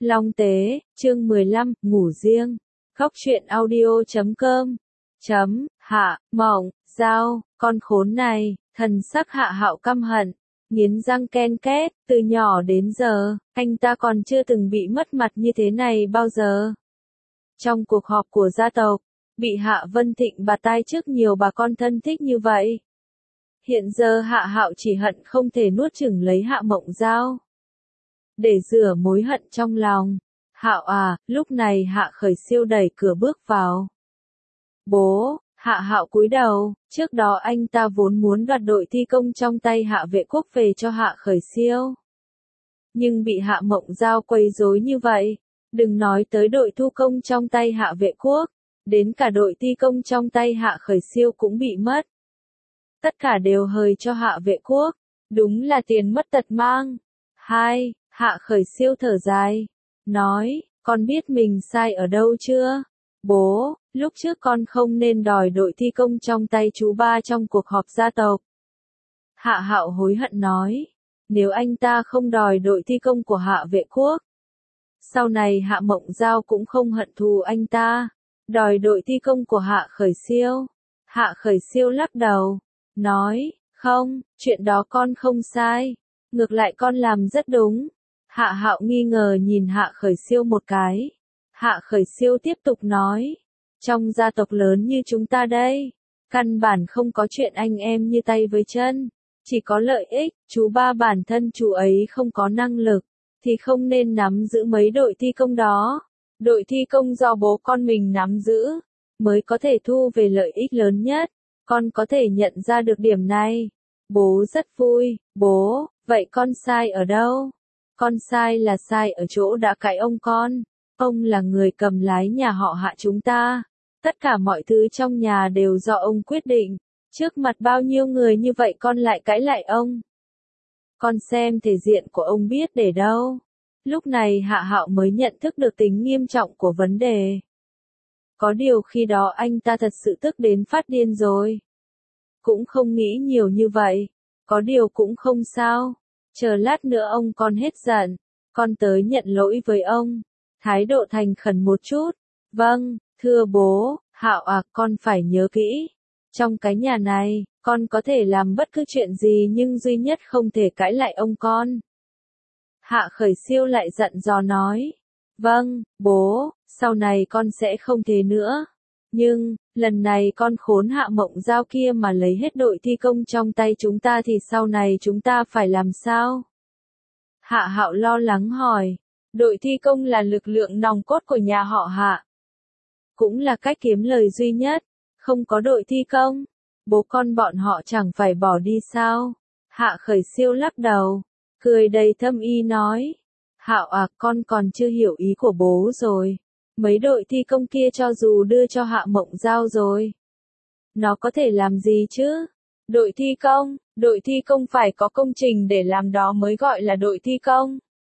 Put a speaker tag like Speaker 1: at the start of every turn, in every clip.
Speaker 1: Long Tế, chương 15, ngủ riêng. Góc truyện audio.com. Hạ Mộng Giao, con khốn này, thần sắc Hạ Hạo căm hận, nghiến răng ken két, từ nhỏ đến giờ, anh ta còn chưa từng bị mất mặt như thế này bao giờ. Trong cuộc họp của gia tộc, bị Hạ Vân Thịnh bạt tai trước nhiều bà con thân thích như vậy. Hiện giờ Hạ Hạo chỉ hận không thể nuốt chửng lấy Hạ Mộng Giao. Để rửa mối hận trong lòng. Hạo à, lúc này Hạ Khởi Siêu đẩy cửa bước vào. Bố, Hạ Hạo cúi đầu, trước đó anh ta vốn muốn đoạt đội thi công trong tay Hạ Vệ Quốc về cho Hạ Khởi Siêu. Nhưng bị Hạ Mộng Giao quấy rối như vậy, đừng nói tới đội thu công trong tay Hạ Vệ Quốc, đến cả đội thi công trong tay Hạ Khởi Siêu cũng bị mất. Tất cả đều hời cho Hạ Vệ Quốc, đúng là tiền mất tật mang. Hạ Khởi Siêu thở dài, nói, con biết mình sai ở đâu chưa? Bố, lúc trước con không nên đòi đội thi công trong tay chú ba trong cuộc họp gia tộc. Hạ Hạo hối hận nói, nếu anh ta không đòi đội thi công của Hạ Vệ Quốc, sau này Hạ Mộng Giao cũng không hận thù anh ta, đòi đội thi công của Hạ Khởi Siêu. Hạ Khởi Siêu lắc đầu, nói, không, chuyện đó con không sai, ngược lại con làm rất đúng. Hạ Hạo nghi ngờ nhìn Hạ Khởi Siêu một cái. Hạ Khởi Siêu tiếp tục nói, trong gia tộc lớn như chúng ta đây, căn bản không có chuyện anh em như tay với chân, chỉ có lợi ích, chú ba bản thân chú ấy không có năng lực, thì không nên nắm giữ mấy đội thi công đó. Đội thi công do bố con mình nắm giữ, mới có thể thu về lợi ích lớn nhất, con có thể nhận ra được điểm này. Bố rất vui, bố, vậy con sai ở đâu? Con sai là sai ở chỗ đã cãi ông con. Ông là người cầm lái nhà họ Hạ chúng ta. Tất cả mọi thứ trong nhà đều do ông quyết định. Trước mặt bao nhiêu người như vậy con lại cãi lại ông. Con xem thể diện của ông biết để đâu. Lúc này Hạ Hạo mới nhận thức được tính nghiêm trọng của vấn đề. Có điều khi đó anh ta thật sự tức đến phát điên rồi. Cũng không nghĩ nhiều như vậy. Có điều cũng không sao. Chờ lát nữa ông con hết giận, con tới nhận lỗi với ông. Thái độ thành khẩn một chút. Vâng, thưa bố, Hạo à, con phải nhớ kỹ. Trong cái nhà này, con có thể làm bất cứ chuyện gì nhưng duy nhất không thể cãi lại ông con. Hạ Khởi Siêu lại giận dò nói. Vâng, bố, sau này con sẽ không thế nữa. Nhưng, lần này con khốn Hạ Mộng Giao kia mà lấy hết đội thi công trong tay chúng ta thì sau này chúng ta phải làm sao? Hạ Hạo lo lắng hỏi, đội thi công là lực lượng nòng cốt của nhà họ Hạ. Cũng là cách kiếm lời duy nhất, không có đội thi công, bố con bọn họ chẳng phải bỏ đi sao? Hạ Khởi Siêu lắc đầu, cười đầy thâm ý nói, Hạo à, con còn chưa hiểu ý của bố rồi. Mấy đội thi công kia cho dù đưa cho Hạ Mộng Giao rồi, nó có thể làm gì chứ? Đội thi công phải có công trình để làm đó mới gọi là đội thi công.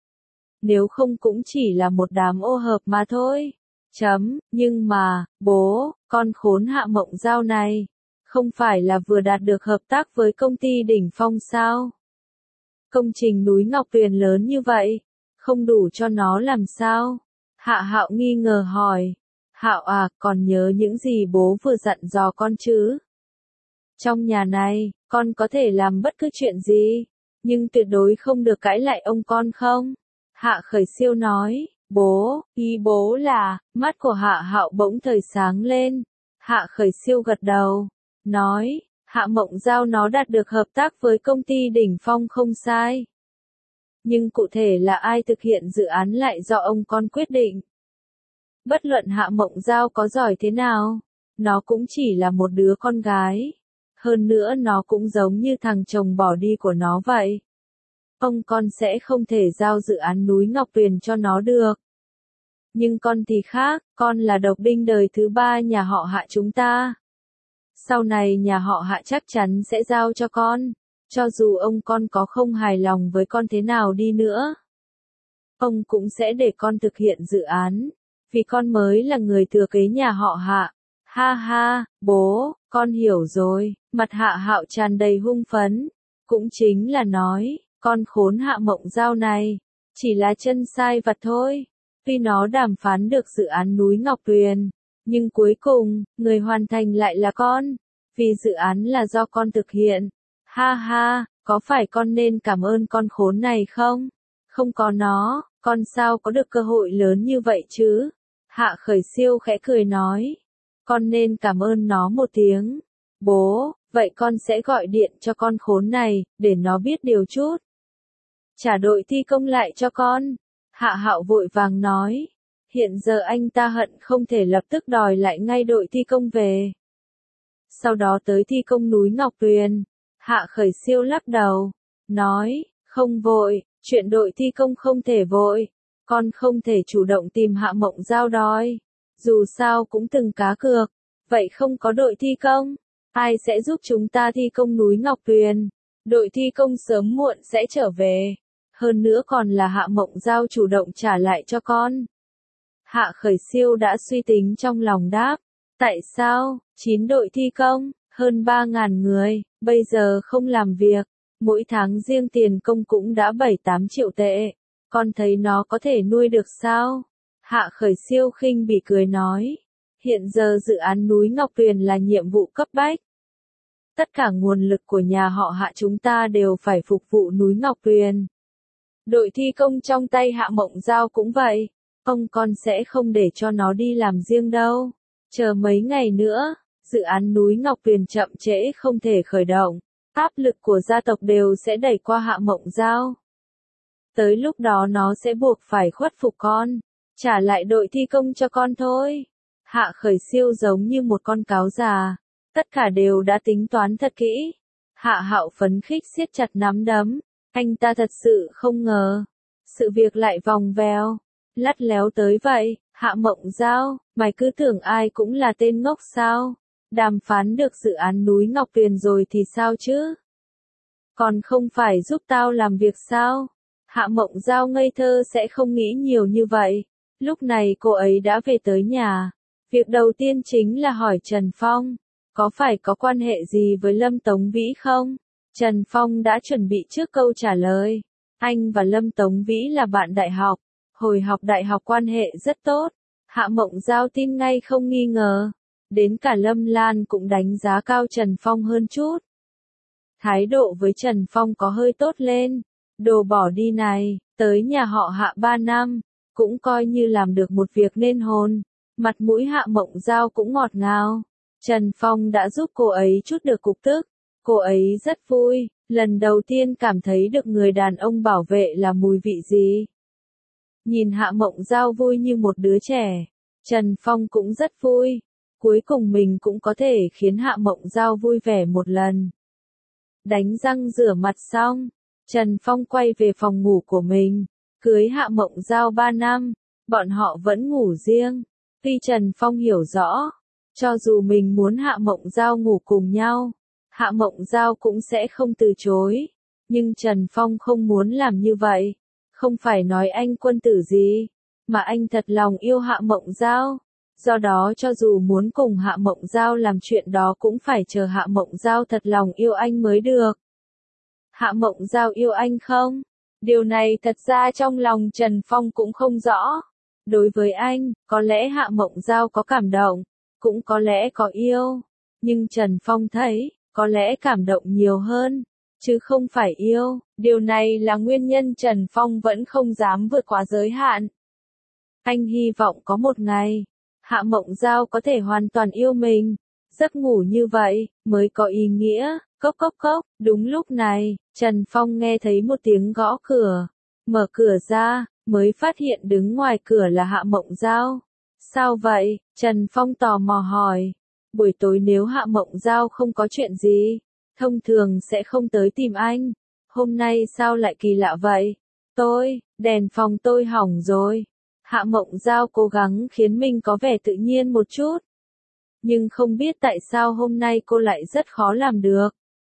Speaker 1: Nếu không cũng chỉ là một đám ô hợp mà thôi. Nhưng mà, bố, con khốn Hạ Mộng Giao này, không phải là vừa đạt được hợp tác với công ty Đỉnh Phong sao? Công trình núi Ngọc Tuyền lớn như vậy, không đủ cho nó làm sao? Hạ Hạo nghi ngờ hỏi, Hạo à, còn nhớ những gì bố vừa dặn dò con chứ? Trong nhà này, con có thể làm bất cứ chuyện gì, nhưng tuyệt đối không được cãi lại ông con không? Hạ Khởi Siêu nói, bố, ý bố là, mắt của Hạ Hạo bỗng thời sáng lên. Hạ Khởi Siêu gật đầu, nói, Hạ Mộng Giao nó đạt được hợp tác với công ty Đỉnh Phong không sai. Nhưng cụ thể là ai thực hiện dự án lại do ông con quyết định. Bất luận Hạ Mộng Giao có giỏi thế nào, nó cũng chỉ là một đứa con gái. Hơn nữa nó cũng giống như thằng chồng bỏ đi của nó vậy. Ông con sẽ không thể giao dự án núi Ngọc Tuyền cho nó được. Nhưng con thì khác, con là độc đinh đời thứ 3 nhà họ Hạ chúng ta. Sau này nhà họ Hạ chắc chắn sẽ giao cho con. Cho dù ông con có không hài lòng với con thế nào đi nữa, ông cũng sẽ để con thực hiện dự án, vì con mới là người thừa kế nhà họ Hạ. Ha ha, bố, con hiểu rồi. Mặt Hạ Hạo tràn đầy hung phấn, cũng chính là nói, con khốn Hạ Mộng Giao này, chỉ là chân sai vặt thôi. Tuy nó đàm phán được dự án núi Ngọc Tuyền, nhưng cuối cùng, người hoàn thành lại là con. Vì dự án là do con thực hiện. Ha ha, có phải con nên cảm ơn con khốn này không? Không có nó, con sao có được cơ hội lớn như vậy chứ? Hạ Khởi Siêu khẽ cười nói. Con nên cảm ơn nó một tiếng. Bố, vậy con sẽ gọi điện cho con khốn này, để nó biết điều chút. Trả đội thi công lại cho con. Hạ Hạo vội vàng nói. Hiện giờ anh ta hận không thể lập tức đòi lại ngay đội thi công về. Sau đó tới thi công núi Ngọc Tuyền. Hạ Khởi Siêu lắc đầu. Nói, không vội, chuyện đội thi công không thể vội. Con không thể chủ động tìm Hạ Mộng Giao đòi. Dù sao cũng từng cá cược. Vậy không có đội thi công, ai sẽ giúp chúng ta thi công núi Ngọc Tuyền? Đội thi công sớm muộn sẽ trở về. Hơn nữa còn là Hạ Mộng Giao chủ động trả lại cho con. Hạ Khởi Siêu đã suy tính trong lòng đáp. Tại sao, 9 đội thi công, hơn 3.000 người, bây giờ không làm việc. Mỗi tháng riêng tiền công cũng đã 7-8 triệu tệ. Con thấy nó có thể nuôi được sao? Hạ Khởi Siêu khinh bỉ cười nói. Hiện giờ dự án núi Ngọc Tuyền là nhiệm vụ cấp bách. Tất cả nguồn lực của nhà họ Hạ chúng ta đều phải phục vụ núi Ngọc Tuyền. Đội thi công trong tay Hạ Mộng Giao cũng vậy. Ông con sẽ không để cho nó đi làm riêng đâu. Chờ mấy ngày nữa, dự án núi Ngọc Tuyền chậm trễ không thể khởi động. Áp lực của gia tộc đều sẽ đẩy qua Hạ Mộng Giao. Tới lúc đó nó sẽ buộc phải khuất phục con. Trả lại đội thi công cho con thôi. Hạ Khởi Siêu giống như một con cáo già. Tất cả đều đã tính toán thật kỹ. Hạ Hạo phấn khích siết chặt nắm đấm. Anh ta thật sự không ngờ. Sự việc lại vòng vèo. Lắt léo tới vậy. Hạ Mộng Giao, mày cứ tưởng ai cũng là tên ngốc sao? Đàm phán được dự án núi Ngọc Tuyền rồi thì sao chứ? Còn không phải giúp tao làm việc sao? Hạ Mộng Giao ngây thơ sẽ không nghĩ nhiều như vậy. Lúc này cô ấy đã về tới nhà. Việc đầu tiên chính là hỏi Trần Phong. Có phải có quan hệ gì với Lâm Tống Vĩ không? Trần Phong đã chuẩn bị trước câu trả lời. Anh và Lâm Tống Vĩ là bạn đại học. Hồi học đại học quan hệ rất tốt. Hạ Mộng Giao tin ngay không nghi ngờ. Đến cả Lâm Lan cũng đánh giá cao Trần Phong hơn chút. Thái độ với Trần Phong có hơi tốt lên. Đồ bỏ đi này, tới nhà họ Hạ 3 năm, cũng coi như làm được một việc nên hồn. Mặt mũi Hạ Mộng Giao cũng ngọt ngào. Trần Phong đã giúp cô ấy chút được cục tức. Cô ấy rất vui, lần đầu tiên cảm thấy được người đàn ông bảo vệ là mùi vị gì. Nhìn Hạ Mộng Giao vui như một đứa trẻ, Trần Phong cũng rất vui. Cuối cùng mình cũng có thể khiến Hạ Mộng Giao vui vẻ một lần. Đánh răng rửa mặt xong, Trần Phong quay về phòng ngủ của mình. Cưới Hạ Mộng Giao 3 năm, bọn họ vẫn ngủ riêng. Tuy Trần Phong hiểu rõ, cho dù mình muốn Hạ Mộng Giao ngủ cùng nhau, Hạ Mộng Giao cũng sẽ không từ chối. Nhưng Trần Phong không muốn làm như vậy. Không phải nói anh quân tử gì, mà anh thật lòng yêu Hạ Mộng Giao. Do đó cho dù muốn cùng Hạ Mộng Giao làm chuyện đó cũng phải chờ Hạ Mộng Giao thật lòng yêu anh mới được. Hạ Mộng Giao yêu anh không? Điều này thật ra trong lòng Trần Phong cũng không rõ. Đối với anh, có lẽ Hạ Mộng Giao có cảm động, cũng có lẽ có yêu. Nhưng Trần Phong thấy, có lẽ cảm động nhiều hơn, chứ không phải yêu. Điều này là nguyên nhân Trần Phong vẫn không dám vượt quá giới hạn. Anh hy vọng có một ngày, Hạ Mộng Giao có thể hoàn toàn yêu mình. Giấc ngủ như vậy, mới có ý nghĩa. Cốc cốc cốc, đúng lúc này, Trần Phong nghe thấy một tiếng gõ cửa. Mở cửa ra, mới phát hiện đứng ngoài cửa là Hạ Mộng Giao. Sao vậy? Trần Phong tò mò hỏi. Buổi tối nếu Hạ Mộng Giao không có chuyện gì, thông thường sẽ không tới tìm anh. Hôm nay sao lại kỳ lạ vậy? Đèn phòng tôi hỏng rồi. Hạ Mộng Giao cố gắng khiến mình có vẻ tự nhiên một chút. Nhưng không biết tại sao hôm nay cô lại rất khó làm được.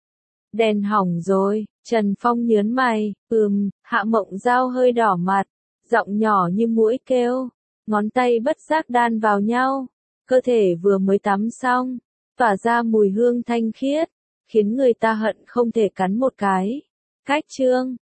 Speaker 1: Đèn hỏng rồi, Trần Phong nhớn mày, Hạ Mộng Giao hơi đỏ mặt, giọng nhỏ như muỗi kêu, ngón tay bất giác đan vào nhau, cơ thể vừa mới tắm xong, tỏa ra mùi hương thanh khiết, khiến người ta hận không thể cắn một cái. Cách chương